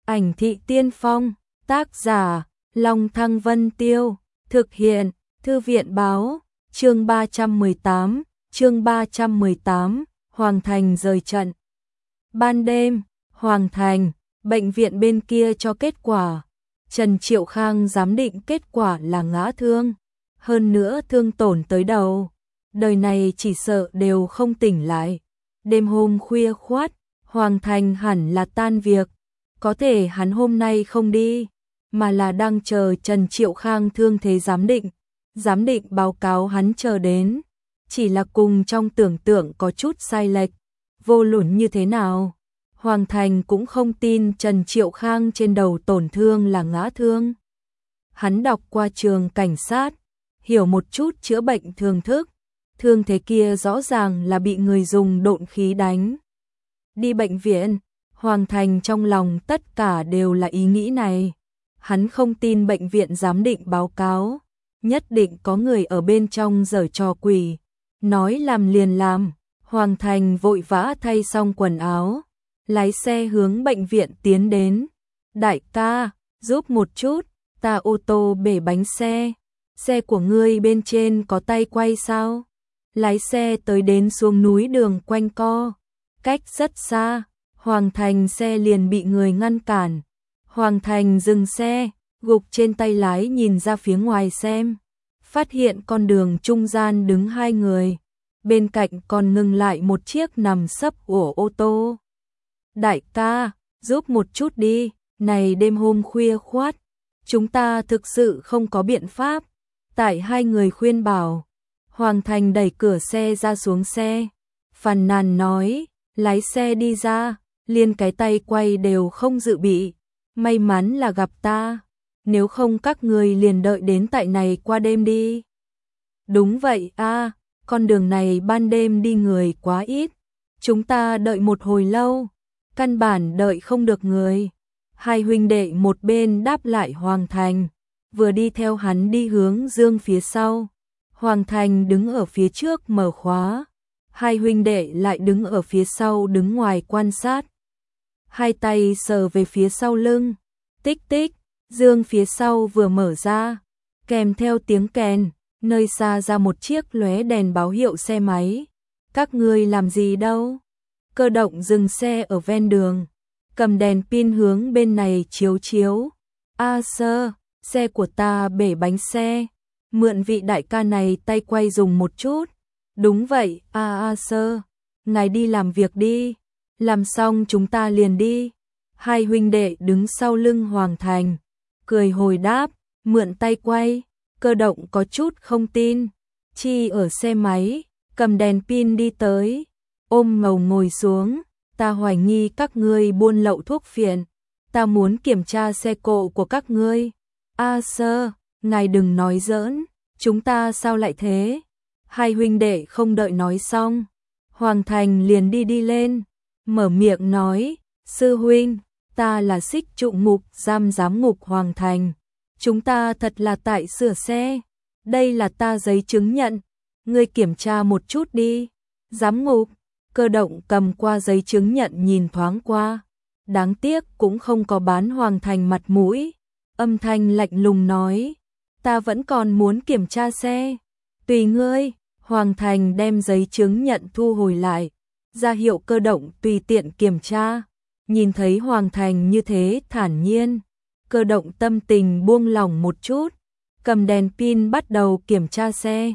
Ảnh thị tiên phong, tác giả, Long Thăng Vân Tiêu, thực hiện, Thư viện báo, chương 318, Hoàng Thành rời trận. Ban đêm, Hoàng Thành, bệnh viện bên kia cho kết quả. Trần Triệu Khang giám định kết quả là ngã thương, hơn nữa thương tổn tới đầu. Đời này chỉ sợ đều không tỉnh lại. Đêm hôm khuya khoắt, Hoàng Thành hẳn là tan việc. Có thể hắn hôm nay không đi, mà là đang chờ Trần Triệu Khang thương thế giám định. Giám định báo cáo hắn chờ đến, chỉ là cùng trong tưởng tượng có chút sai lệch. Vô luận như thế nào, Hoàng Thành cũng không tin Trần Triệu Khang trên đầu tổn thương là ngã thương. Hắn đọc qua trường cảnh sát, hiểu một chút chữa bệnh thường thức. Thương thế kia rõ ràng là bị người dùng độn khí đánh. Đi bệnh viện, Hoàng Thành trong lòng tất cả đều là ý nghĩ này. Hắn không tin bệnh viện giám định báo cáo, nhất định có người ở bên trong giở trò quỷ. Nói làm liền làm, Hoàng Thành vội vã thay xong quần áo, lái xe hướng bệnh viện tiến đến. Đại ca, giúp một chút, ta ô tô bể bánh xe. Xe của ngươi bên trên có tay quay sao? Lái xe tới đến xuống núi đường quanh co, cách rất xa, Hoàng Thành xe liền bị người ngăn cản. Hoàng Thành dừng xe, gục trên tay lái nhìn ra phía ngoài xem, phát hiện con đường trung gian đứng hai người, bên cạnh còn ngừng lại một chiếc nằm sấp của ô tô. Đại ca, giúp một chút đi, này đêm hôm khuya khoắt, chúng ta thực sự không có biện pháp. Tại hai người khuyên bảo, Hoàng Thành đẩy cửa xe ra xuống xe, phàn nàn nói, lái xe đi ra, liền cái tay quay đều không dự bị, may mắn là gặp ta, nếu không các người liền đợi đến tại này qua đêm đi. Đúng vậy a, con đường này ban đêm đi người quá ít, chúng ta đợi một hồi lâu, căn bản đợi không được người. Hai huynh đệ một bên đáp lại Hoàng Thành, vừa đi theo hắn đi hướng dương phía sau. Hoàng Thành đứng ở phía trước mở khóa, hai huynh đệ lại đứng ở phía sau đứng ngoài quan sát. Hai tay sờ về phía sau lưng, tích tích, dương phía sau vừa mở ra, kèm theo tiếng kèn, nơi xa ra một chiếc lóe đèn báo hiệu xe máy. Các ngươi làm gì đâu? Cơ động dừng xe ở ven đường, cầm đèn pin hướng bên này chiếu chiếu. A sơ, xe của ta bể bánh xe, mượn vị đại ca này tay quay dùng một chút. Đúng vậy, a sơ, ngài đi làm việc đi, làm xong chúng ta liền đi. Hai huynh đệ đứng sau lưng Hoàng Thành, cười hồi đáp, mượn tay quay. Cơ động có chút không tin, chi ở xe máy, cầm đèn pin đi tới, ôm ngầu ngồi xuống. Ta hoài nghi các ngươi buôn lậu thuốc phiện, ta muốn kiểm tra xe cộ của các ngươi. A sơ, ngài đừng nói giỡn, chúng ta sao lại thế? Hai huynh đệ không đợi nói xong, Hoàng Thành liền đi lên, mở miệng nói, sư huynh, ta là Xích Trụ Ngục giám ngục Hoàng Thành, chúng ta thật là tại sửa xe, đây là ta giấy chứng nhận, ngươi kiểm tra một chút đi. Giám ngục, cơ động cầm qua giấy chứng nhận nhìn thoáng qua, đáng tiếc cũng không có bán Hoàng Thành mặt mũi, âm thanh lạnh lùng nói, ta vẫn còn muốn kiểm tra xe, tùy ngươi. Hoàng Thành đem giấy chứng nhận thu hồi lại, ra hiệu cơ động tùy tiện kiểm tra. Nhìn thấy Hoàng Thành như thế thản nhiên, cơ động tâm tình buông lỏng một chút, cầm đèn pin bắt đầu kiểm tra xe.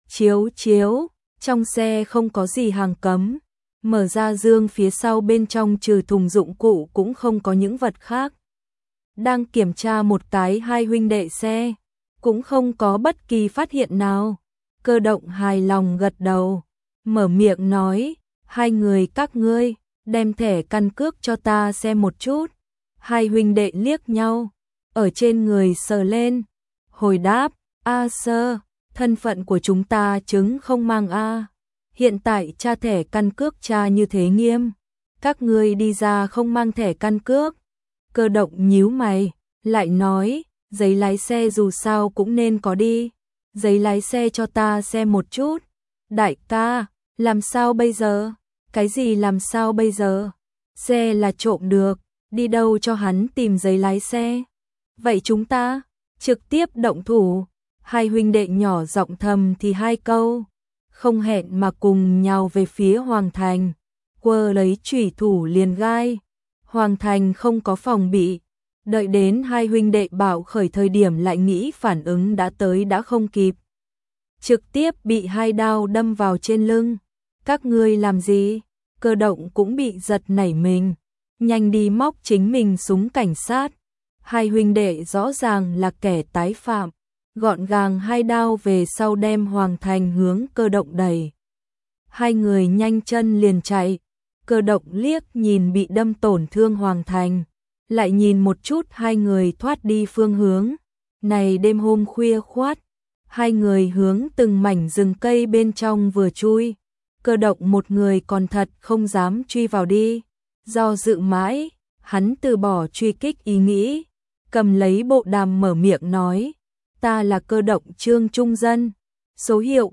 Chiếu, trong xe không có gì hàng cấm, mở ra dương phía sau bên trong trừ thùng dụng cụ cũng không có những vật khác. Đang kiểm tra một cái hai huynh đệ xe, cũng không có bất kỳ phát hiện nào. Cơ động hài lòng gật đầu, mở miệng nói, hai người các ngươi, đem thẻ căn cước cho ta xem một chút. Hai huynh đệ liếc nhau, ở trên người sờ lên, hồi đáp, a sơ, thân phận của chúng ta chứng không mang a. Hiện tại tra thẻ căn cước tra như thế nghiêm, các ngươi đi ra không mang thẻ căn cước. Cơ động nhíu mày, lại nói, giấy lái xe dù sao cũng nên có đi. Giấy lái xe cho ta xem một chút. Đại ca, làm sao bây giờ? Cái gì làm sao bây giờ? Xe là trộm được, đi đâu cho hắn tìm giấy lái xe. Vậy chúng ta trực tiếp động thủ. Hai huynh đệ nhỏ giọng thầm thì hai câu, không hẹn mà cùng nhào về phía Hoàng Thành, quơ lấy chủy thủ liền gai. Hoàng Thành không có phòng bị, đợi đến hai huynh đệ bạo khởi thời điểm lại nghĩ phản ứng đã tới đã không kịp. Trực tiếp bị hai đao đâm vào trên lưng. Các ngươi làm gì? Cơ động cũng bị giật nảy mình, nhanh đi móc chính mình súng cảnh sát. Hai huynh đệ rõ ràng là kẻ tái phạm, gọn gàng hai đao về sau đem Hoàng Thành hướng Cơ động đẩy. Hai người nhanh chân liền chạy. Cơ động liếc nhìn bị đâm tổn thương Hoàng Thành, lại nhìn một chút hai người thoát đi phương hướng. Này đêm hôm khuya khoắt, hai người hướng từng mảnh rừng cây bên trong vừa chui. Cơ động một người còn thật không dám truy vào đi. Do dự mãi, hắn từ bỏ truy kích ý nghĩ, cầm lấy bộ đàm mở miệng nói, ta là Cơ động Trương Trung Dân, số hiệu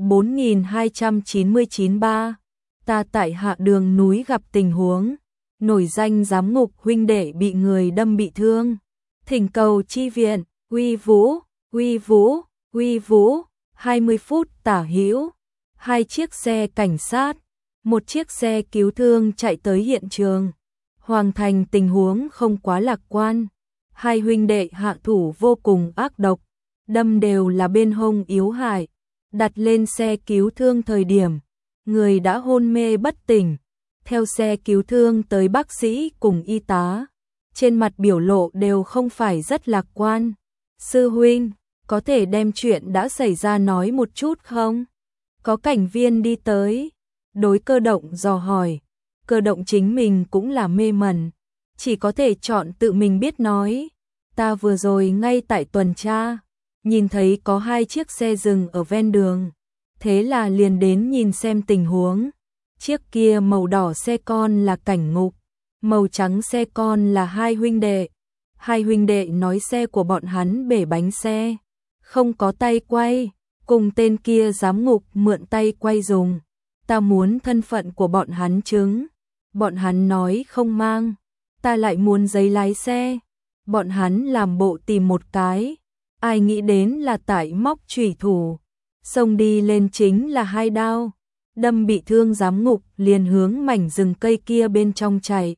42993. Ta tại hạ đường núi gặp tình huống, nổi danh giám ngục huynh đệ bị người đâm bị thương. Thỉnh cầu chi viện, uy vũ, uy vũ, uy vũ. 20 phút tả hữu, hai chiếc xe cảnh sát, một chiếc xe cứu thương chạy tới hiện trường. Hoàng Thành tình huống không quá lạc quan, hai huynh đệ hạ thủ vô cùng ác độc, đâm đều là bên hông yếu hại. Đặt lên xe cứu thương thời điểm, người đã hôn mê bất tỉnh. Theo xe cứu thương tới bác sĩ cùng y tá, trên mặt biểu lộ đều không phải rất lạc quan. Sư huynh, có thể đem chuyện đã xảy ra nói một chút không? Có cảnh viên đi tới, đối Cơ động dò hỏi. Cơ động chính mình cũng là mê mẩn, chỉ có thể chọn tự mình biết nói. Ta vừa rồi ngay tại tuần tra, nhìn thấy có hai chiếc xe dừng ở ven đường, thế là liền đến nhìn xem tình huống. Chiếc kia màu đỏ xe con là cảnh ngục, màu trắng xe con là hai huynh đệ. Hai huynh đệ nói xe của bọn hắn bể bánh xe, không có tay quay, cùng tên kia giám ngục mượn tay quay dùng. Ta muốn thân phận của bọn hắn chứng, bọn hắn nói không mang, ta lại muốn giấy lái xe. Bọn hắn làm bộ tìm một cái, ai nghĩ đến là tại móc chủy thủ, xông đi lên chính là hai đao, đâm bị thương giám ngục liền hướng mảnh rừng cây kia bên trong chạy.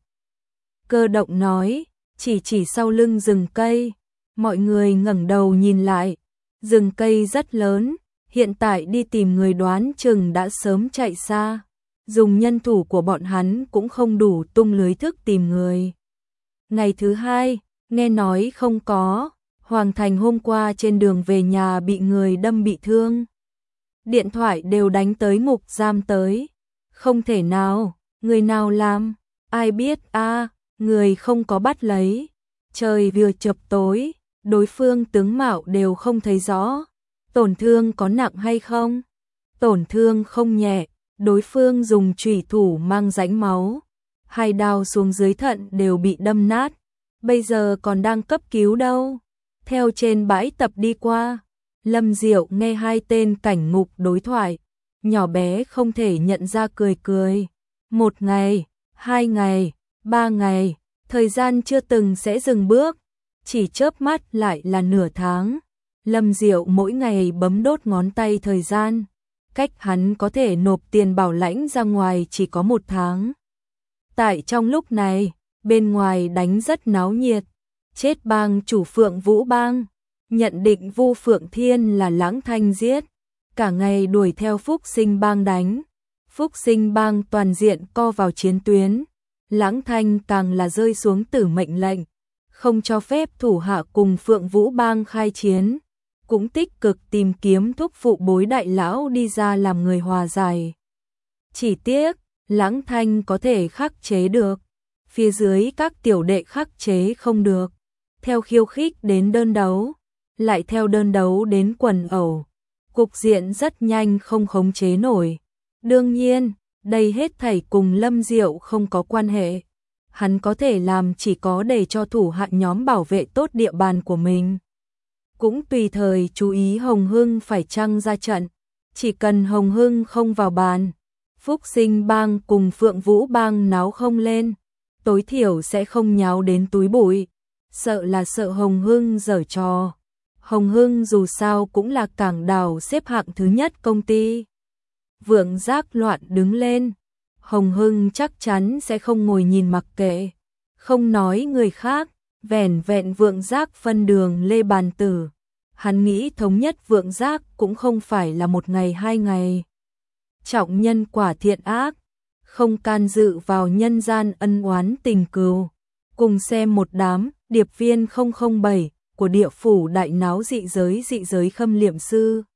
Cơ động nói, chỉ sau lưng rừng cây. Mọi người ngẩng đầu nhìn lại, rừng cây rất lớn, hiện tại đi tìm người đoán chừng đã sớm chạy xa. Dùng nhân thủ của bọn hắn cũng không đủ tung lưới thức tìm người. Ngày thứ hai, nghe nói không có, Hoàng Thành hôm qua trên đường về nhà bị người đâm bị thương. Điện thoại đều đánh tới ngục giam tới. Không thể nào, người nào làm, ai biết a, người không có bắt lấy. Trời vừa chập tối, đối phương tướng mạo đều không thấy rõ. Tổn thương có nặng hay không? Tổn thương không nhẹ, đối phương dùng chủy thủ mang rãnh máu. Hai đao xuống dưới thận đều bị đâm nát, bây giờ còn đang cấp cứu đâu. Theo trên bãi tập đi qua, Lâm Diệu nghe hai tên cảnh ngục đối thoại, nhỏ bé không thể nhận ra cười cười. 1 ngày, 2 ngày, 3 ngày, thời gian chưa từng sẽ dừng bước, chỉ chớp mắt lại là nửa tháng. Lâm Diệu mỗi ngày bấm đốt ngón tay thời gian, cách hắn có thể nộp tiền bảo lãnh ra ngoài chỉ có 1 tháng. Tại trong lúc này, bên ngoài đánh rất náo nhiệt, chết bang chủ Phượng Vũ Bang, nhận định Vu Phượng Thiên là Lãng Thanh giết, cả ngày đuổi theo Phúc Sinh Bang đánh. Phúc Sinh Bang toàn diện co vào chiến tuyến, Lãng Thanh càng là rơi xuống tử mệnh lệnh, không cho phép thủ hạ cùng Phượng Vũ Bang khai chiến, cũng tích cực tìm kiếm thúc phụ bối đại lão đi ra làm người hòa giải. Chỉ tiếc, Lãng Thanh có thể khắc chế được, phía dưới các tiểu đệ khắc chế không được. Theo khiêu khích đến đơn đấu, lại theo đơn đấu đến quần ẩu, cục diện rất nhanh không khống chế nổi. Đương nhiên, đây hết thảy cùng Lâm Diệu không có quan hệ. Hắn có thể làm chỉ có để cho thủ hạ nhóm bảo vệ tốt địa bàn của mình. Cũng tùy thời chú ý Hồng Hưng phải chăng ra trận. Chỉ cần Hồng Hưng không vào bàn, Phúc Sinh Bang cùng Phượng Vũ Bang náo không lên, tối thiểu sẽ không nháo đến túi bụi, sợ là sợ Hồng Hưng giở trò. Hồng Hưng dù sao cũng là cảng đảo xếp hạng thứ nhất công ty. Vượng Giác loạn đứng lên, Hồng Hưng chắc chắn sẽ không ngồi nhìn mặc kệ, không nói người khác, vẻn vẹn Vượng Giác phân đường Lê Bàn Tử. Hắn nghĩ thống nhất Vượng Giác cũng không phải là một ngày hai ngày. Trọng nhân quả thiện ác, không can dự vào nhân gian ân oán tình cừu. Cùng xem một đám điệp viên 007 của địa phủ đại náo dị giới Khâm Liệm Sư.